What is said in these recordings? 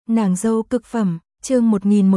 Nàng dâu cực phẩm, chương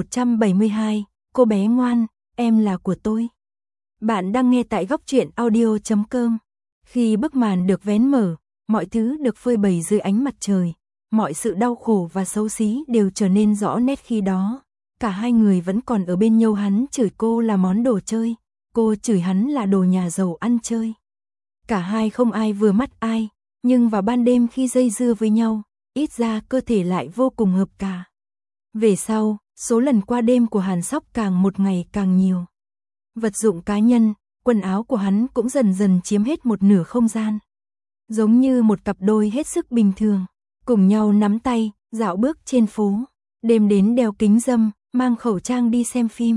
1172, cô bé ngoan, em là của tôi. Bạn đang nghe tại góc truyện audio.com. Khi bức màn được vén mở, mọi thứ được phơi bày dưới ánh mặt trời, mọi sự đau khổ và xấu xí đều trở nên rõ nét khi đó. Cả hai người vẫn còn ở bên nhau, hắn chửi cô là món đồ chơi, cô chửi hắn là đồ nhà giàu ăn chơi. Cả hai không ai vừa mắt ai, nhưng vào ban đêm khi dây dưa với nhau, ít ra cơ thể lại vô cùng hợp cả. Về sau, số lần qua đêm của Hàn Sóc càng một ngày càng nhiều. Vật dụng cá nhân, quần áo của hắn cũng dần dần chiếm hết một nửa không gian. Giống như một cặp đôi hết sức bình thường, cùng nhau nắm tay, dạo bước trên phố, đêm đến đeo kính râm, mang khẩu trang đi xem phim.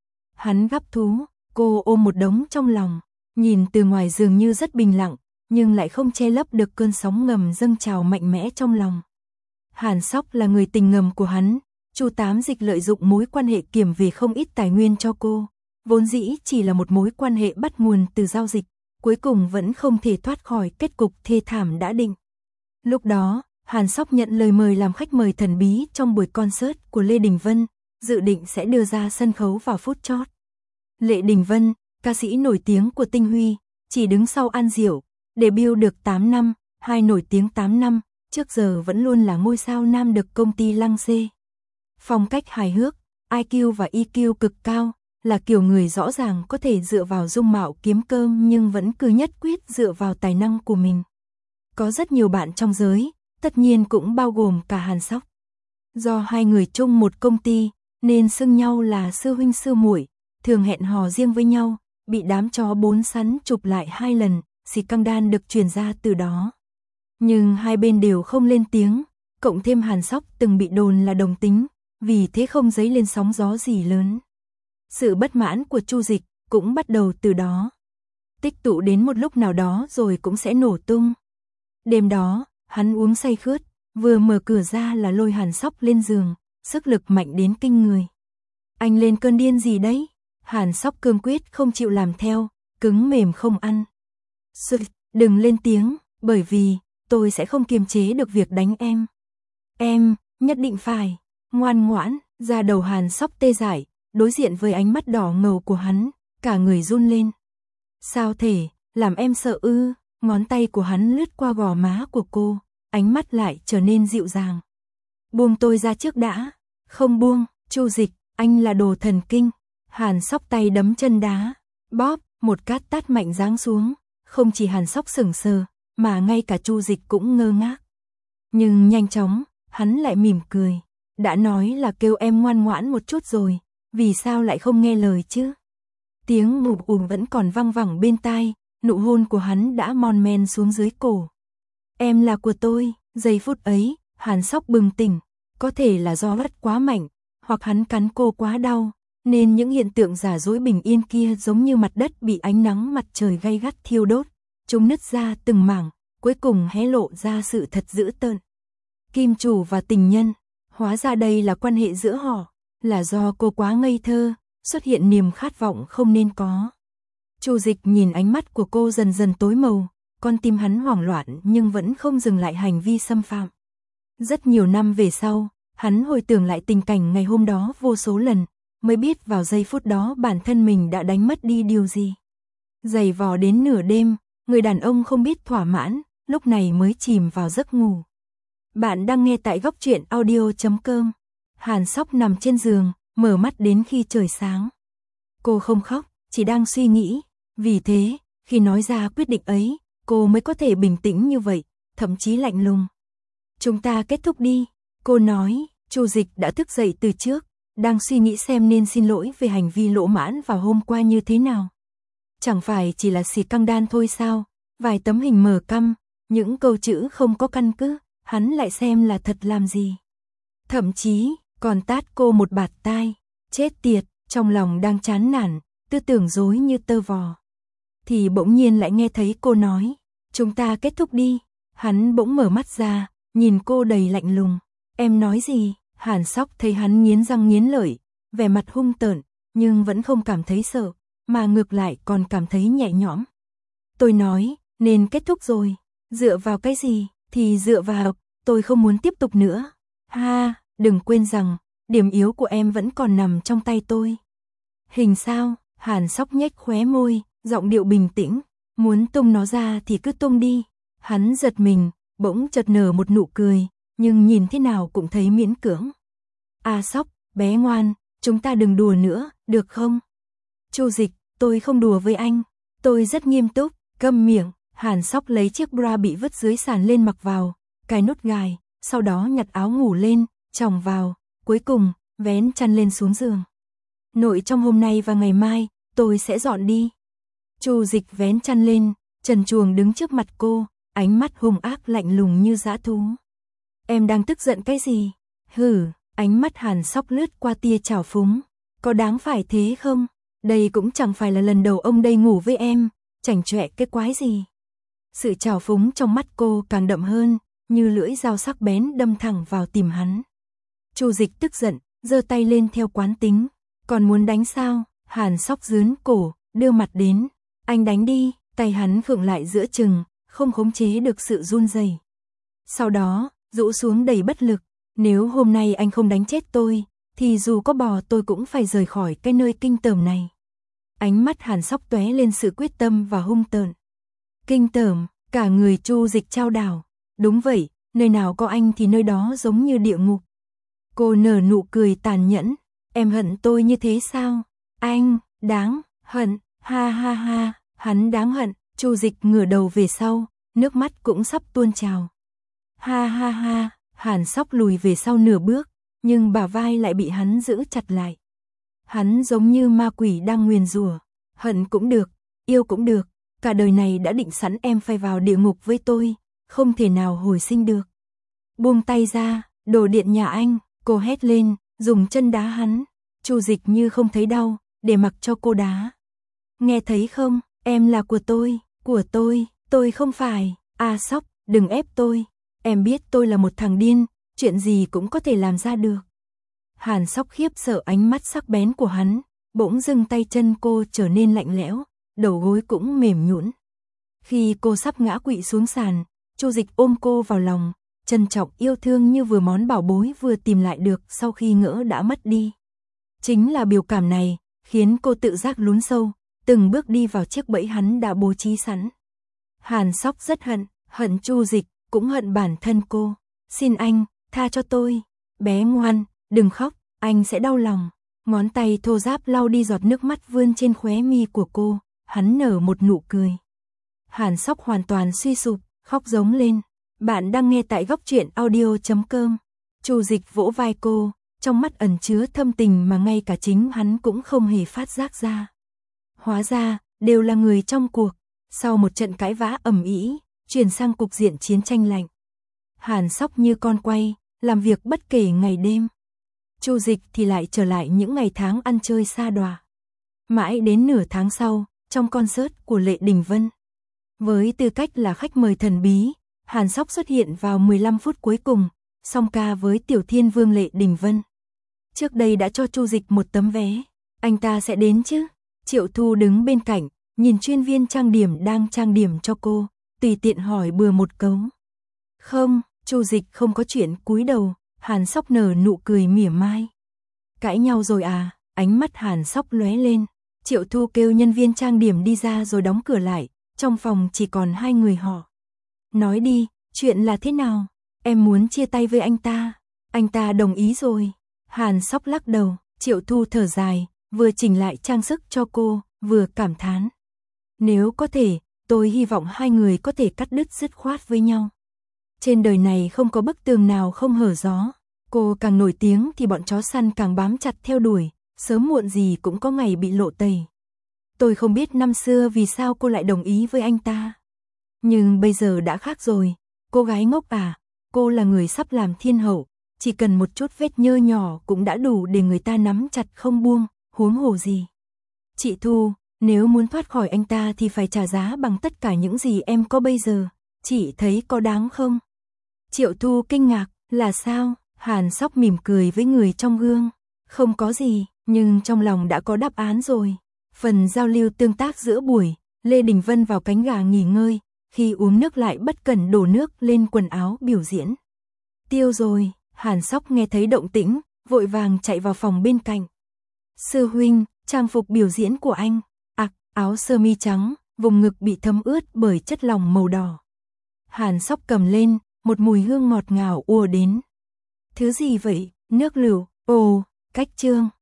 Hắn gắp thú, cô ôm một đống trong lòng, nhìn từ ngoài dường như rất bình lặng, nhưng lại không che lấp được cơn sóng ngầm dâng trào mạnh mẽ trong lòng. Hàn Sóc là người tình ngầm của hắn, Chu Tám Dịch lợi dụng mối quan hệ kiểm về không ít tài nguyên cho cô, vốn dĩ chỉ là một mối quan hệ bắt nguồn từ giao dịch, cuối cùng vẫn không thể thoát khỏi kết cục thê thảm đã định. Lúc đó, Hàn Sóc nhận lời mời làm khách mời thần bí trong buổi concert của Lê Đình Vân, dự định sẽ đưa ra sân khấu vào phút chót. Lê Đình Vân, ca sĩ nổi tiếng của Tinh Huy, chỉ đứng sau An Diệu, debut được 8 năm, hai nổi tiếng 8 năm, trước giờ vẫn luôn là ngôi sao nam được công ty lăng xê. Phong cách hài hước, IQ và EQ cực cao, là kiểu người rõ ràng có thể dựa vào dung mạo kiếm cơm nhưng vẫn cứ nhất quyết dựa vào tài năng của mình. Có rất nhiều bạn trong giới, tất nhiên cũng bao gồm cả Hàn Sóc. Do hai người chung một công ty, nên xưng nhau là sư huynh sư muội, thường hẹn hò riêng với nhau, bị đám chó bốn sắn chụp lại 2 lần, scandal được truyền ra từ đó. Nhưng hai bên đều không lên tiếng, cộng thêm Hàn Sóc từng bị đồn là đồng tính, vì thế không dấy lên sóng gió gì lớn. Sự bất mãn của Chu Dịch cũng bắt đầu từ đó. Tích tụ đến một lúc nào đó rồi cũng sẽ nổ tung. Đêm đó, hắn uống say khướt, vừa mở cửa ra là lôi Hàn Sóc lên giường, sức lực mạnh đến kinh người. Anh lên cơn điên gì đấy? Hàn Sóc cương quyết không chịu làm theo, cứng mềm không ăn. Đừng lên tiếng, bởi vì tôi sẽ không kiềm chế được việc đánh em. Em, nhất định phải, ngoan ngoãn. Da đầu Hàn Sóc tê dại, đối diện với ánh mắt đỏ ngầu của hắn, cả người run lên. Sao thể, làm em sợ ư? Ngón tay của hắn lướt qua gò má của cô, ánh mắt lại trở nên dịu dàng. Buông tôi ra trước đã. Không buông, Chu Dịch, anh là đồ thần kinh. Hàn Sóc tay đấm chân đá, bóp, một cát tát mạnh giáng xuống. Không chỉ Hàn Sóc sững sờ, mà ngay cả Chu Dịch cũng ngơ ngác. Nhưng nhanh chóng, hắn lại mỉm cười. Đã nói là kêu em ngoan ngoãn một chút rồi, vì sao lại không nghe lời chứ? Tiếng ngụp ùm vẫn còn văng vẳng bên tai, nụ hôn của hắn đã mòn men xuống dưới cổ. Em là của tôi. Giây phút ấy, Hàn Sóc bừng tỉnh, có thể là do hất quá mạnh, hoặc hắn cắn cô quá đau, nên những hiện tượng giả dối bình yên kia giống như mặt đất bị ánh nắng mặt trời gay gắt thiêu đốt, chúng nứt ra từng mảng, cuối cùng hé lộ ra sự thật dữ tợn. Kim chủ và tình nhân, hóa ra đây là quan hệ giữa họ, là do cô quá ngây thơ, xuất hiện niềm khát vọng không nên có. Chu Dịch nhìn ánh mắt của cô dần dần tối màu, con tim hắn hoảng loạn nhưng vẫn không dừng lại hành vi xâm phạm. Rất nhiều năm về sau, hắn hồi tưởng lại tình cảnh ngày hôm đó vô số lần, mới biết vào giây phút đó bản thân mình đã đánh mất đi điều gì. Giày vò đến nửa đêm, người đàn ông không biết thỏa mãn, lúc này mới chìm vào giấc ngủ. Bạn đang nghe tại góc truyện audio.com. Hàn Sóc nằm trên giường, mở mắt đến khi trời sáng. Cô không khóc, chỉ đang suy nghĩ. Vì thế, khi nói ra quyết định ấy, cô mới có thể bình tĩnh như vậy, thậm chí lạnh lùng. Chúng ta kết thúc đi, cô nói. Chu Dịch đã thức dậy từ trước, đang suy nghĩ xem nên xin lỗi về hành vi lỗ mãn vào hôm qua như thế nào. Chẳng phải chỉ là scandal thôi sao? Vài tấm hình mờ căm, những câu chữ không có căn cứ, hắn lại xem là thật làm gì. Thậm chí, còn tát cô một bạt tai. Chết tiệt, trong lòng đang chán nản, tư tưởng rối như tơ vò. Thì bỗng nhiên lại nghe thấy cô nói, chúng ta kết thúc đi. Hắn bỗng mở mắt ra, nhìn cô đầy lạnh lùng. Em nói gì? Hàn Sóc thấy hắn nghiến răng nghiến lợi, vẻ mặt hung tợn, nhưng vẫn không cảm thấy sợ, mà ngược lại còn cảm thấy nhẹ nhõm. Tôi nói, nên kết thúc rồi. Dựa vào cái gì? Thì dựa vào, tôi không muốn tiếp tục nữa. Ha, đừng quên rằng, điểm yếu của em vẫn còn nằm trong tay tôi. Hình sao? Hàn Sóc nhếch khóe môi, giọng điệu bình tĩnh, muốn tung nó ra thì cứ tung đi. Hắn giật mình, bỗng chợt nở một nụ cười, nhưng nhìn thế nào cũng thấy miễn cưỡng. À Sóc, bé ngoan, chúng ta đừng đùa nữa, được không? Chu Dịch, tôi không đùa với anh, tôi rất nghiêm túc. Câm miệng. Hàn Sóc lấy chiếc bra bị vứt dưới sàn lên mặc vào, cài nút gài, sau đó nhặt áo ngủ lên, chồng vào, cuối cùng, vén chăn lên xuống giường. Nội trong hôm nay và ngày mai, tôi sẽ dọn đi. Chu Dịch vén chăn lên, trần truồng đứng trước mặt cô, ánh mắt hung ác lạnh lùng như dã thú. Em đang tức giận cái gì? Hử, ánh mắt Hàn Sóc lướt qua tia trào phúng. Có đáng phải thế không? Đây cũng chẳng phải là lần đầu ông đây ngủ với em, chảnh chọe cái quái gì. Sự trào phúng trong mắt cô càng đậm hơn, như lưỡi dao sắc bén đâm thẳng vào tim hắn. Chu Dịch tức giận, giơ tay lên theo quán tính. Còn muốn đánh sao? Hàn Sóc rướn cổ, đưa mặt đến. Anh đánh đi, tay hắn khựng lại giữa chừng, không khống chế được sự run rẩy. Sau đó, rũ xuống đầy bất lực. Nếu hôm nay anh không đánh chết tôi, thì dù có bò tôi cũng phải rời khỏi cái nơi kinh tởm này. Ánh mắt Hàn Sóc tóe lên sự quyết tâm và hung tợn. Kinh tởm, cả người Chu Dịch chao đảo. Đúng vậy, nơi nào có anh thì nơi đó giống như địa ngục. Cô nở nụ cười tàn nhẫn. Em hận tôi như thế sao? Anh, đáng hận, ha ha ha, hắn đáng hận. Chu Dịch ngửa đầu về sau, nước mắt cũng sắp tuôn trào. Ha ha ha, Hàn Sóc lùi về sau nửa bước, nhưng bả vai lại bị hắn giữ chặt lại. Hắn giống như ma quỷ đang nguyền rủa. Hận cũng được, yêu cũng được, cả đời này đã định sẵn em phải vào địa ngục với tôi, không thể nào hồi sinh được. Buông tay ra, đồ điện nhà anh, cô hét lên, dùng chân đá hắn. Chu Dịch như không thấy đau, để mặc cho cô đá. Nghe thấy không, em là của tôi không phải. À Sóc, đừng ép tôi, em biết tôi là một thằng điên, chuyện gì cũng có thể làm ra được. Hàn Sóc khiếp sợ ánh mắt sắc bén của hắn, bỗng dưng tay chân cô trở nên lạnh lẽo, đầu gối cũng mềm nhũn. Khi cô sắp ngã quỵ xuống sàn, Chu Dịch ôm cô vào lòng, trân trọng yêu thương như vừa món bảo bối vừa tìm lại được sau khi ngỡ đã mất đi. Chính là biểu cảm này, khiến cô tự giác lún sâu, từng bước đi vào chiếc bẫy hắn đã bố trí sẵn. Hàn Sóc rất hận Chu Dịch, cũng hận bản thân cô. Xin anh, tha cho tôi. Bé ngoan, đừng khóc, anh sẽ đau lòng. Ngón tay thô ráp lau đi giọt nước mắt vươn trên khóe mi của cô, hắn nở một nụ cười. Hàn Sóc hoàn toàn suy sụp, khóc giống lên. Bạn đang nghe tại góc truyện audio.com. Chu Dịch vỗ vai cô, trong mắt ẩn chứa thâm tình mà ngay cả chính hắn cũng không hề phát giác ra. Hóa ra, đều là người trong cuộc. Sau một trận cãi vã ầm ĩ, chuyển sang cục diện chiến tranh lạnh. Hàn Sóc như con quay, làm việc bất kể ngày đêm. Chu Dịch thì lại trở lại những ngày tháng ăn chơi sa đọa. Mãi đến nửa tháng sau, trong concert của Lệ Đình Vân. Với tư cách là khách mời thần bí, Hàn Sóc xuất hiện vào 15 phút cuối cùng, song ca với Tiểu Thiên Vương Lệ Đình Vân. Trước đây đã cho Chu Dịch một tấm vé, anh ta sẽ đến chứ? Triệu Thu đứng bên cạnh, nhìn chuyên viên trang điểm đang trang điểm cho cô, tùy tiện hỏi bừa một câu. Không, Chu Dịch không có chuyện cúi đầu. Hàn Sóc nở nụ cười mỉa mai. Cãi nhau rồi à? Ánh mắt Hàn Sóc lóe lên. Triệu Thu kêu nhân viên trang điểm đi ra rồi đóng cửa lại, trong phòng chỉ còn hai người họ. Nói đi, chuyện là thế nào? Em muốn chia tay với anh ta đồng ý rồi. Hàn Sóc lắc đầu, Triệu Thu thở dài, vừa chỉnh lại trang sức cho cô, vừa cảm thán. Nếu có thể, tôi hy vọng hai người có thể cắt đứt dứt khoát với nhau. Trên đời này không có bức tường nào không hở gió. Cô càng nổi tiếng thì bọn chó săn càng bám chặt theo đuổi, sớm muộn gì cũng có ngày bị lộ tẩy. Tôi không biết năm xưa vì sao cô lại đồng ý với anh ta. Nhưng bây giờ đã khác rồi. Cô gái ngốc à, cô là người sắp làm thiên hậu, chỉ cần một chút vết nhơ nhỏ cũng đã đủ để người ta nắm chặt không buông, huống hồ gì. Chị Thu, nếu muốn thoát khỏi anh ta thì phải trả giá bằng tất cả những gì em có bây giờ. Chị thấy có đáng không? Triệu Thu kinh ngạc, là sao? Hàn Sóc mỉm cười với người trong gương. Không có gì, nhưng trong lòng đã có đáp án rồi. Phần giao lưu tương tác giữa buổi, Lê Đình Vân vào cánh gà nghỉ ngơi, khi uống nước lại bất cẩn đổ nước lên quần áo biểu diễn. Tiêu rồi, Hàn Sóc nghe thấy động tĩnh, vội vàng chạy vào phòng bên cạnh. Sư huynh, trang phục biểu diễn của anh. Áo sơ mi trắng, vùng ngực bị thấm ướt bởi chất lỏng màu đỏ. Hàn Sóc cầm lên, một mùi hương ngọt ngào ùa đến. Thứ gì vậy? Nước lựu. Ồ, cách trương.